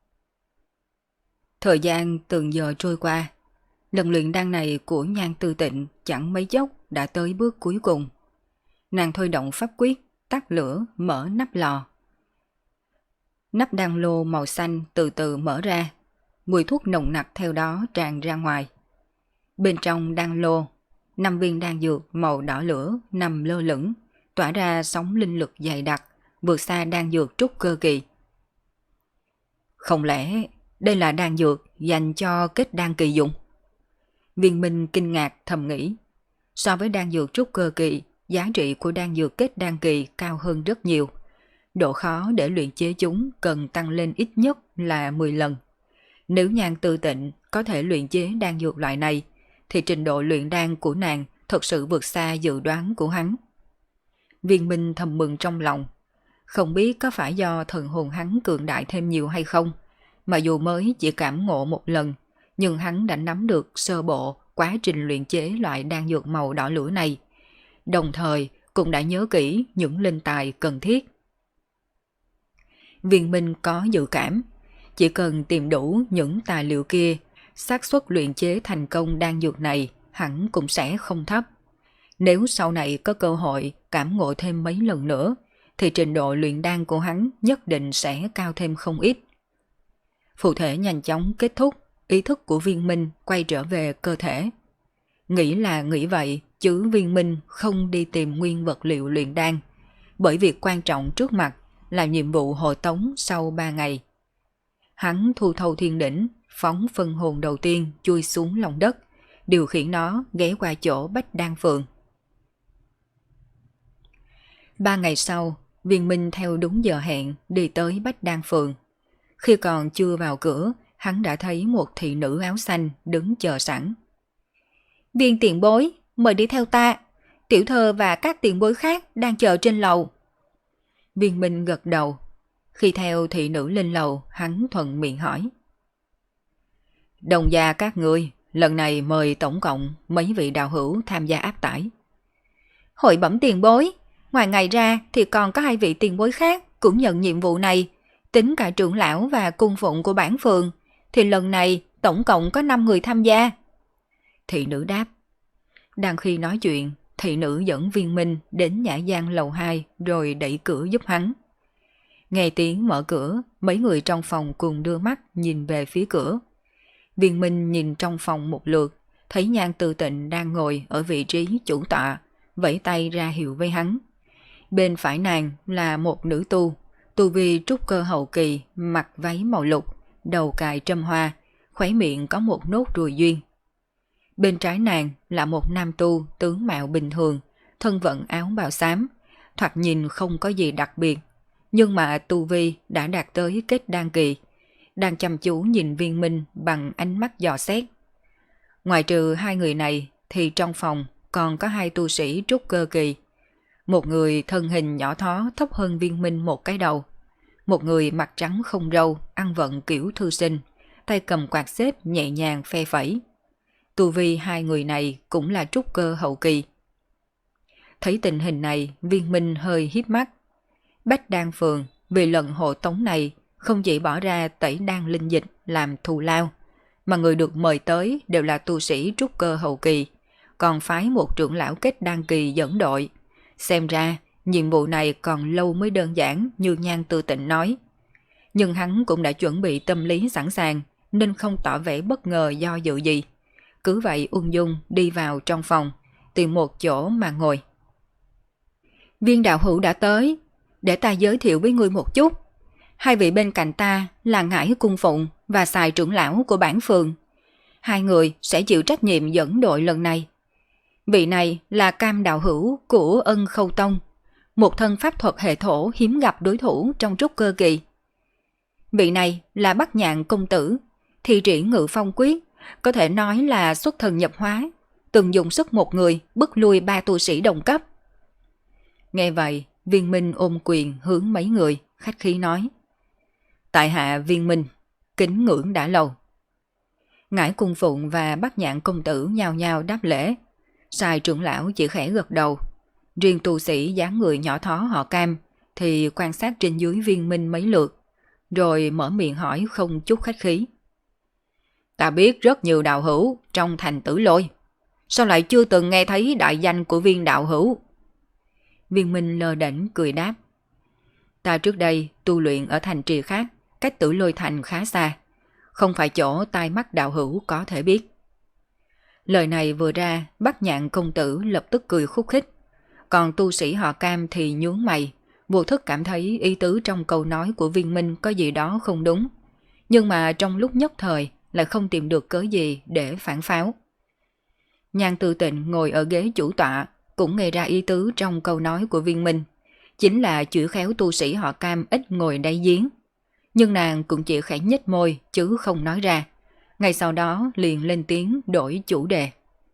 Thời gian từng giờ trôi qua, lần luyện đan này của Nhan Tư Tịnh chẳng mấy chốc đã tới bước cuối cùng. Nàng thôi động pháp quyết, tắt lửa, mở nắp lò. Nắp đan lô màu xanh từ từ mở ra, mùi thuốc nồng nặc theo đó tràn ra ngoài. Bên trong đan lô, 5 viên đan dược màu đỏ lửa nằm lơ lửng, tỏa ra sóng linh lực dày đặc, vượt xa đan dược trúc cơ kỳ. Không lẽ đây là đan dược dành cho kết đan kỳ dụng? Viên Minh kinh ngạc thầm nghĩ. So với đan dược trúc cơ kỳ, giá trị của đan dược kết đan kỳ cao hơn rất nhiều. Độ khó để luyện chế chúng cần tăng lên ít nhất là 10 lần. Nếu Nhan Tư Tịnh có thể luyện chế đan dược loại này, thì trình độ luyện đan của nàng thật sự vượt xa dự đoán của hắn. Viên Minh thầm mừng trong lòng. Không biết có phải do thần hồn hắn cường đại thêm nhiều hay không, mà dù mới chỉ cảm ngộ một lần, nhưng hắn đã nắm được sơ bộ quá trình luyện chế loại đan dược màu đỏ lửa này, đồng thời cũng đã nhớ kỹ những linh tài cần thiết. Viên Minh có dự cảm, Chỉ cần tìm đủ những tài liệu kia, xác suất luyện chế thành công đan dược này hẳn cũng sẽ không thấp. Nếu sau này có cơ hội cảm ngộ thêm mấy lần nữa, thì trình độ luyện đan của hắn nhất định sẽ cao thêm không ít. Phụ thể nhanh chóng kết thúc, ý thức của Viên Minh quay trở về cơ thể. Nghĩ là nghĩ vậy, chứ Viên Minh không đi tìm nguyên vật liệu luyện đan, bởi việc quan trọng trước mặt là nhiệm vụ hộ tống sau 3 ngày. Hắn thu thâu thiên đỉnh, phóng phân hồn đầu tiên chui xuống lòng đất, điều khiển nó ghé qua chỗ Bách Đan Phường. 3 ngày sau, Viên Minh theo đúng giờ hẹn đi tới Bách Đan Phường. Khi còn chưa vào cửa, hắn đã thấy một thị nữ áo xanh đứng chờ sẵn. Viên tiền bối, mời đi theo ta. Tiểu thơ và các tiền bối khác đang chờ trên lầu. Viên Minh gật đầu. Khi theo thị nữ lên lầu, hắn thuận miệng hỏi. Đồng gia các ngươi, lần này mời tổng cộng mấy vị đạo hữu tham gia áp tải. Hội bẩm tiền bối, ngoài ngày ra thì còn có 2 vị tiền bối khác cũng nhận nhiệm vụ này. Tính cả trưởng lão và cung phụng của bản phường, thì lần này tổng cộng có 5 người tham gia. Thị nữ đáp. Đang khi nói chuyện, thị nữ dẫn Viên Minh đến nhã gian lầu 2 rồi đẩy cửa giúp hắn. Nghe tiếng mở cửa, mấy người trong phòng cùng đưa mắt nhìn về phía cửa. Viên Minh nhìn trong phòng một lượt, thấy Nhan Tư Tịnh đang ngồi ở vị trí chủ tọa, vẫy tay ra hiệu với hắn. Bên phải nàng là một nữ tu vi trúc cơ hậu kỳ, mặc váy màu lục, đầu cài trâm hoa, khóe miệng có một nốt ruồi duyên. Bên trái nàng là một nam tu tướng mạo bình thường, thân vận áo bào xám, thoạt nhìn không có gì đặc biệt, nhưng mà tu vi đã đạt tới kết đan kỳ, đang chăm chú nhìn Viên Minh bằng ánh mắt dò xét. Ngoài trừ 2 người này thì trong phòng còn có 2 tu sĩ trúc cơ kỳ. Một người thân hình nhỏ thó thấp hơn Viên Minh một cái đầu. Một người mặt trắng không râu, ăn vận kiểu thư sinh, tay cầm quạt xếp nhẹ nhàng phe phẩy. Tu vi 2 người này cũng là trúc cơ hậu kỳ. Thấy tình hình này, Viên Minh hơi híp mắt. Bách Đan Phường vì lần hộ tống này không chỉ bỏ ra tẩy đan linh dịch làm thù lao, mà người được mời tới đều là tu sĩ trúc cơ hậu kỳ, còn phái một trưởng lão kết đan kỳ dẫn đội. Xem ra, nhiệm vụ này còn lâu mới đơn giản như Nhan Tư Tịnh nói. Nhưng hắn cũng đã chuẩn bị tâm lý sẵn sàng, nên không tỏ vẻ bất ngờ do dự gì. Cứ vậy ung dung đi vào trong phòng, tìm một chỗ mà ngồi. Viên đạo hữu đã tới, để ta giới thiệu với ngươi một chút. 2 vị bên cạnh ta là Ngải Cung Phụng và Sài trưởng lão của bản phường. 2 người sẽ chịu trách nhiệm dẫn đội lần này. Vị này là Cam đạo hữu của Ân Khâu Tông, một thân pháp thuật hệ thổ hiếm gặp đối thủ trong trúc cơ kỳ. Vị này là Bắc Nhạn công tử, thi triển Ngự Phong quyết, có thể nói là xuất thần nhập hóa, từng dùng sức một người bức lui 3 tu sĩ đồng cấp. Nghe vậy, Viên Minh ôm quyền hướng mấy người, khách khí nói. Tại hạ Viên Minh, kính ngưỡng đã lâu. Ngải Cung Phụng và Bắc Nhạn công tử nhao nhao đáp lễ. Sài trưởng lão chỉ khẽ gật đầu. Riêng tu sĩ dáng người nhỏ thó họ Cam thì quan sát trên dưới Viên Minh mấy lượt, rồi mở miệng hỏi không chút khách khí. Ta biết rất nhiều đạo hữu trong thành Tử Lôi, sao lại chưa từng nghe thấy đại danh của Viên đạo hữu? Viên Minh lơ đễnh cười đáp. Ta trước đây tu luyện ở thành trì khác, cách Tử Lôi thành khá xa, không phải chỗ tai mắt đạo hữu có thể biết. Lời này vừa ra, Bắc Nhạn công tử lập tức cười khúc khích, còn tu sĩ họ Cam thì nhướng mày, vô thức cảm thấy ý tứ trong câu nói của Viên Minh có gì đó không đúng, nhưng mà trong lúc nhất thời lại không tìm được cớ gì để phản pháo. Nhan Tư Tịnh ngồi ở ghế chủ tọa cũng nghe ra ý tứ trong câu nói của Viên Minh, chính là chữ khéo tu sĩ họ Cam ít ngồi đáy giếng. Nhưng nàng cũng chỉ khẽ nhếch môi chứ không nói ra. Ngay sau đó liền lên tiếng đổi chủ đề.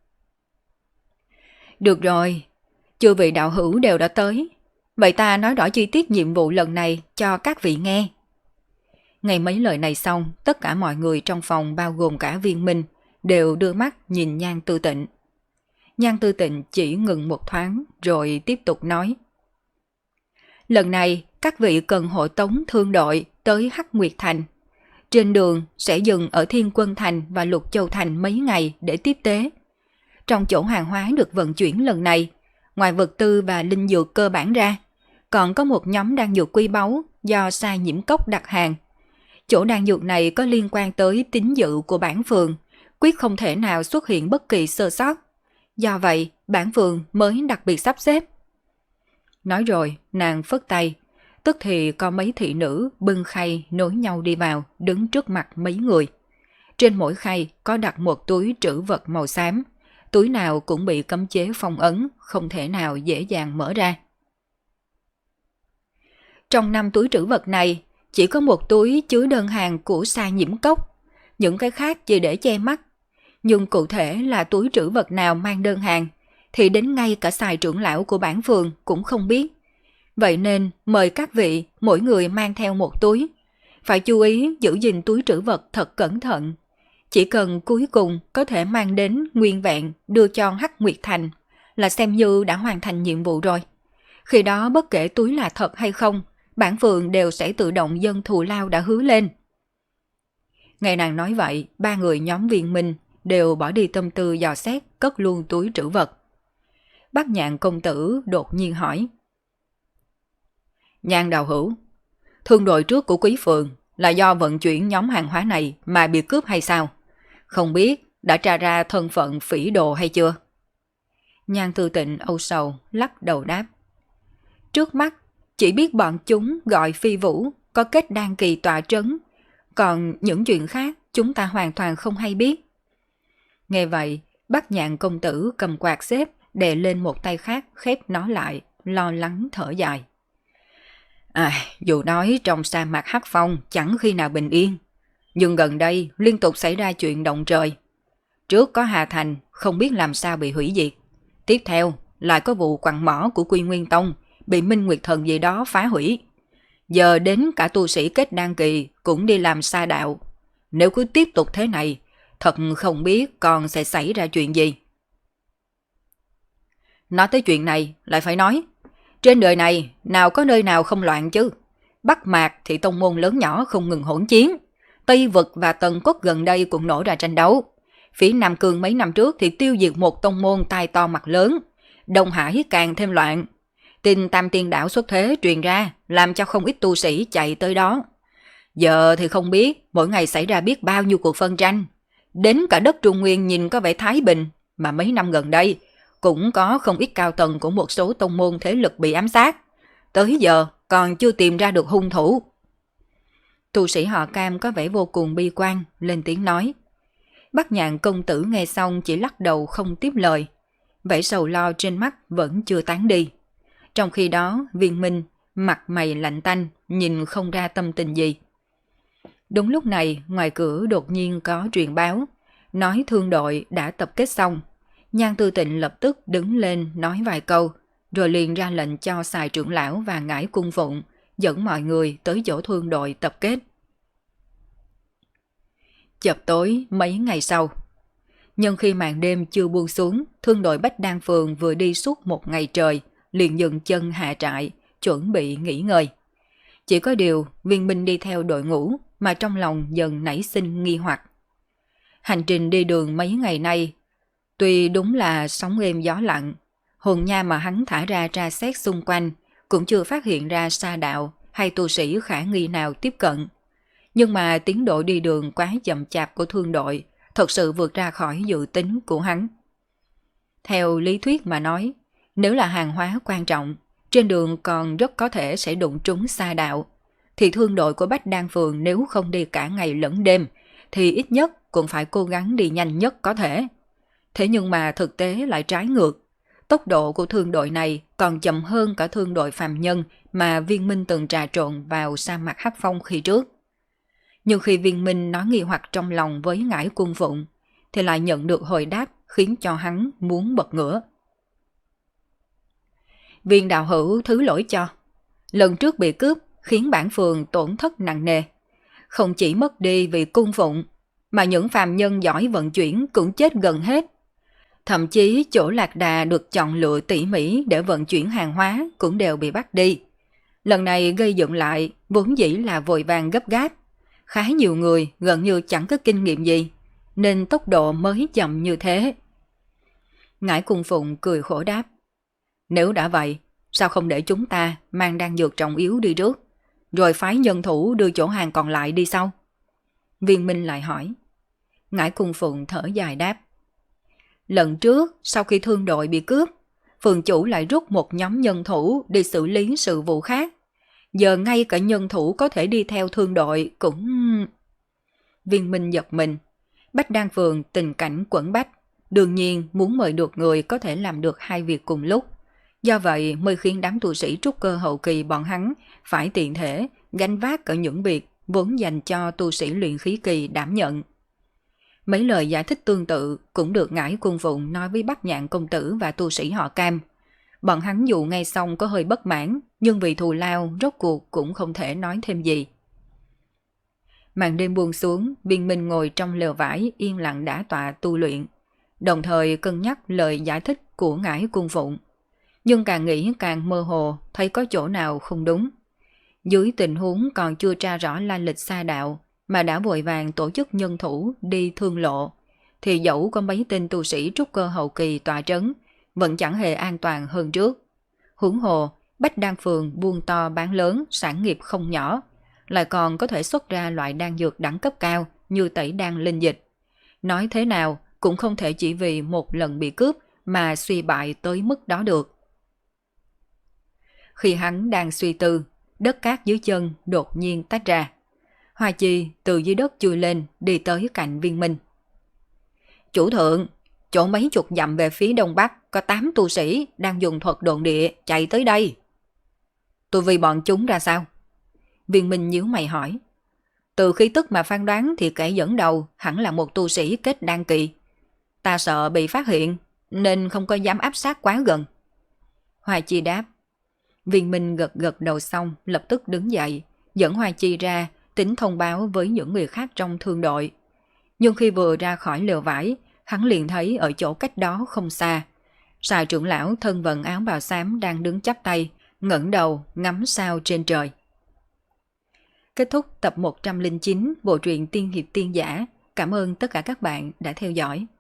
Được rồi, chư vị đạo hữu đều đã tới, vậy ta nói rõ chi tiết nhiệm vụ lần này cho các vị nghe. Ngay mấy lời này xong, tất cả mọi người trong phòng bao gồm cả Viên Minh đều đưa mắt nhìn Nhan Tư Tịnh. Nhan Tư Tịnh chỉ ngừng một thoáng rồi tiếp tục nói. Lần này các vị cần hộ tống thương đội tới Hắc Nguyệt Thành. Trên đường sẽ dừng ở Thiên Quân Thành và Lục Châu Thành mấy ngày để tiếp tế. Trong chỗ hàng hóa được vận chuyển lần này, ngoài vật tư và linh dược cơ bản ra, còn có một nhóm đan dược quý báu do Sa Nhiễm Cốc đặt hàng. Chỗ đan dược này có liên quan tới tín dự của bản phường, quyết không thể nào xuất hiện bất kỳ sơ sót. Do vậy, bản phường mới đặc biệt sắp xếp. Nói rồi, nàng phất tay, tức thì có mấy thị nữ bưng khay nối nhau đi vào, đứng trước mặt mấy người. Trên mỗi khay có đặt một túi trữ vật màu xám, túi nào cũng bị cấm chế phong ấn, không thể nào dễ dàng mở ra. Trong 5 túi trữ vật này, chỉ có một túi chứa đơn hàng của Sa Nhiễm Cốc, những cái khác chỉ để che mắt. Nhưng cụ thể là túi trữ vật nào mang đơn hàng, thì đến ngay cả Sài trưởng lão của bản phường cũng không biết. Vậy nên mời các vị mỗi người mang theo một túi. Phải chú ý giữ gìn túi trữ vật thật cẩn thận. Chỉ cần cuối cùng có thể mang đến nguyên vẹn đưa cho Hắc Nguyệt Thành là xem như đã hoàn thành nhiệm vụ rồi. Khi đó bất kể túi là thật hay không, bản phường đều sẽ tự động dâng thù lao đã hứa lên. Nghe nàng nói vậy, 3 người nhóm Viên Minh đều bỏ đi tâm tư dò xét, cất luôn túi trữ vật. Bác Nhạn công tử đột nhiên hỏi: Nhan đạo hữu, thương đội trước của quý phường là do vận chuyển nhóm hàng hóa này mà bị cướp hay sao? Không biết đã tra ra thân phận phỉ đồ hay chưa? Nhan Tư Tịnh âu sầu lắc đầu đáp: Trước mắt chỉ biết bọn chúng gọi Phi Vũ có kết đan kỳ tọa trấn, còn những chuyện khác chúng ta hoàn toàn không hay biết. Nghe vậy, Bác Nhạn công tử cầm quạt xếp đè lên một tay khác, khép nó lại, lo lắng thở dài. Dù nói trong sa mạc Hắc Phong chẳng khi nào bình yên, nhưng gần đây liên tục xảy ra chuyện động trời. Trước có Hà Thành không biết làm sao bị hủy diệt, tiếp theo lại có vụ quặng mỏ của Quy Nguyên Tông bị Minh Nguyệt Thần gì đó phá hủy. Giờ đến cả tu sĩ kết đan kỳ cũng đi làm sa đạo. Nếu cứ tiếp tục thế này, thật không biết còn sẽ xảy ra chuyện gì. Nói tới chuyện này lại phải nói, trên đời này nào có nơi nào không loạn chứ. Bắc Mạc thì tông môn lớn nhỏ không ngừng hỗn chiến. Tây Vực và Tần Quốc gần đây cũng nổ ra tranh đấu. Phía Nam Cương mấy năm trước thì tiêu diệt một tông môn tai to mặt lớn. Đông Hải càng thêm loạn. Tin Tam Tiên Đảo xuất thế truyền ra, làm cho không ít tu sĩ chạy tới đó. Giờ thì không biết, mỗi ngày xảy ra biết bao nhiêu cuộc phân tranh. Đến cả đất Trung Nguyên nhìn có vẻ thái bình, mà mấy năm gần đây cũng có không ít cao tầng của một số tông môn thế lực bị ám sát. Tới giờ còn chưa tìm ra được hung thủ. Tu sĩ họ Cam có vẻ vô cùng bi quan, lên tiếng nói. Bác Nhạn công tử nghe xong chỉ lắc đầu không tiếp lời. Vẻ sầu lo trên mắt vẫn chưa tán đi. Trong khi đó, Viên Minh mặt mày lạnh tanh, nhìn không ra tâm tình gì. Đúng lúc này, ngoài cửa đột nhiên có truyền báo, nói thương đội đã tập kết xong. Nhan Tư Tịnh lập tức đứng lên nói vài câu, rồi liền ra lệnh cho Sài trưởng lão và Ngải Cung Phụng dẫn mọi người tới chỗ thương đội tập kết. Chập tối mấy ngày sau, nhưng khi màn đêm chưa buông xuống, thương đội Bách Đan Phường vừa đi suốt một ngày trời, liền dừng chân hạ trại, chuẩn bị nghỉ ngơi. Chỉ có điều Viên Minh đi theo đội ngũ mà trong lòng dần nảy sinh nghi hoặc. Hành trình đi đường mấy ngày nay, tuy đúng là sóng êm gió lặng, hồn nha mà hắn thả ra tra xét xung quanh cũng chưa phát hiện ra sa đạo hay tu sĩ khả nghi nào tiếp cận. Nhưng mà tiến độ đi đường quá chậm chạp của thương đội thật sự vượt ra khỏi dự tính của hắn. Theo lý thuyết mà nói, nếu là hàng hóa quan trọng, trên đường còn rất có thể sẽ đụng trúng sa đạo, thì thương đội của Bách Đan Phường nếu không đi cả ngày lẫn đêm, thì ít nhất cũng phải cố gắng đi nhanh nhất có thể. Thế nhưng mà thực tế lại trái ngược. Tốc độ của thương đội này còn chậm hơn cả thương đội phàm nhân mà Viên Minh từng trà trộn vào sa mạc Hắc Phong khi trước. Nhưng khi Viên Minh nói nghi hoặc trong lòng với Ngải Cung Phụng, thì lại nhận được hồi đáp khiến cho hắn muốn bật ngửa. Viên đạo hữu thứ lỗi cho. Lần trước bị cướp khiến bản phường tổn thất nặng nề. Không chỉ mất đi vì cung phụng, mà những phàm nhân giỏi vận chuyển cũng chết gần hết. Thậm chí chỗ lạc đà được chọn lựa tỉ mỉ để vận chuyển hàng hóa cũng đều bị bắt đi. Lần này gây dựng lại vốn dĩ là vội vàng gấp gáp. Khá nhiều người gần như chẳng có kinh nghiệm gì, nên tốc độ mới chậm như thế. Ngải Cung Phụng cười khổ đáp. Nếu đã vậy, sao không để chúng ta mang đan dược trọng yếu đi trước, rồi phái nhân thủ đưa chỗ hàng còn lại đi sau? Viên Minh lại hỏi. Ngải Cung Phụng thở dài đáp. Lần trước, sau khi thương đội bị cướp, phường chủ lại rút một nhóm nhân thủ đi xử lý sự vụ khác. Giờ ngay cả nhân thủ có thể đi theo thương đội cũng... Viên Minh giật mình. Bách Đan Phường tình cảnh quẩn bách, đương nhiên muốn mời được người có thể làm được hai việc cùng lúc. Do vậy mới khiến đám tu sĩ trúc cơ hậu kỳ bọn hắn phải tiện thể gánh vác cả những việc vốn dành cho tu sĩ luyện khí kỳ đảm nhận. Mấy lời giải thích tương tự cũng được Ngải Cung Phụng nói với Bắc Nhạn công tử và tu sĩ họ Cam. Bọn hắn dù nghe xong có hơi bất mãn, nhưng vì thù lao rốt cuộc cũng không thể nói thêm gì. Màn đêm buông xuống, Viên Minh ngồi trong lều vải yên lặng đả tọa tu luyện, đồng thời cân nhắc lời giải thích của Ngải Cung Phụng. Nhưng càng nghĩ càng mơ hồ, thấy có chỗ nào không đúng. Dưới tình huống còn chưa tra rõ la lịch xa đạo, mà đã vội vàng tổ chức nhân thủ đi thương lộ, thì dẫu có mấy tên tu sĩ trúc cơ hậu kỳ tọa trấn, vẫn chẳng hề an toàn hơn trước. Huống hồ, Bách Đan Phường buôn to bán lớn, sản nghiệp không nhỏ, lại còn có thể xuất ra loại đan dược đẳng cấp cao như tẩy đan linh dịch. Nói thế nào cũng không thể chỉ vì một lần bị cướp mà suy bại tới mức đó được. Khi hắn đang suy tư, đất cát dưới chân đột nhiên tách ra. Hoa Chi từ dưới đất chui lên đi tới cạnh Viên Minh. Chủ thượng, chỗ mấy chục dặm về phía đông bắc có 8 tu sĩ đang dùng thuật độn địa chạy tới đây. Tôi vì bọn chúng ra sao? Viên Minh nhíu mày hỏi. Từ khí tức mà phán đoán thì kẻ dẫn đầu hẳn là một tu sĩ kết đan kỳ. Ta sợ bị phát hiện nên không có dám áp sát quá gần. Hoa Chi đáp. Viên Minh gật gật đầu xong lập tức đứng dậy, dẫn Hoa Chi ra tính thông báo với những người khác trong thương đội. Nhưng khi vừa ra khỏi lều vải, hắn liền thấy ở chỗ cách đó không xa, Sài trưởng lão thân vận áo bào xám đang đứng chắp tay, ngẩng đầu ngắm sao trên trời. Kết thúc tập 109 bộ truyện Tiên Hiệp Tiên Giả. Cảm ơn tất cả các bạn đã theo dõi.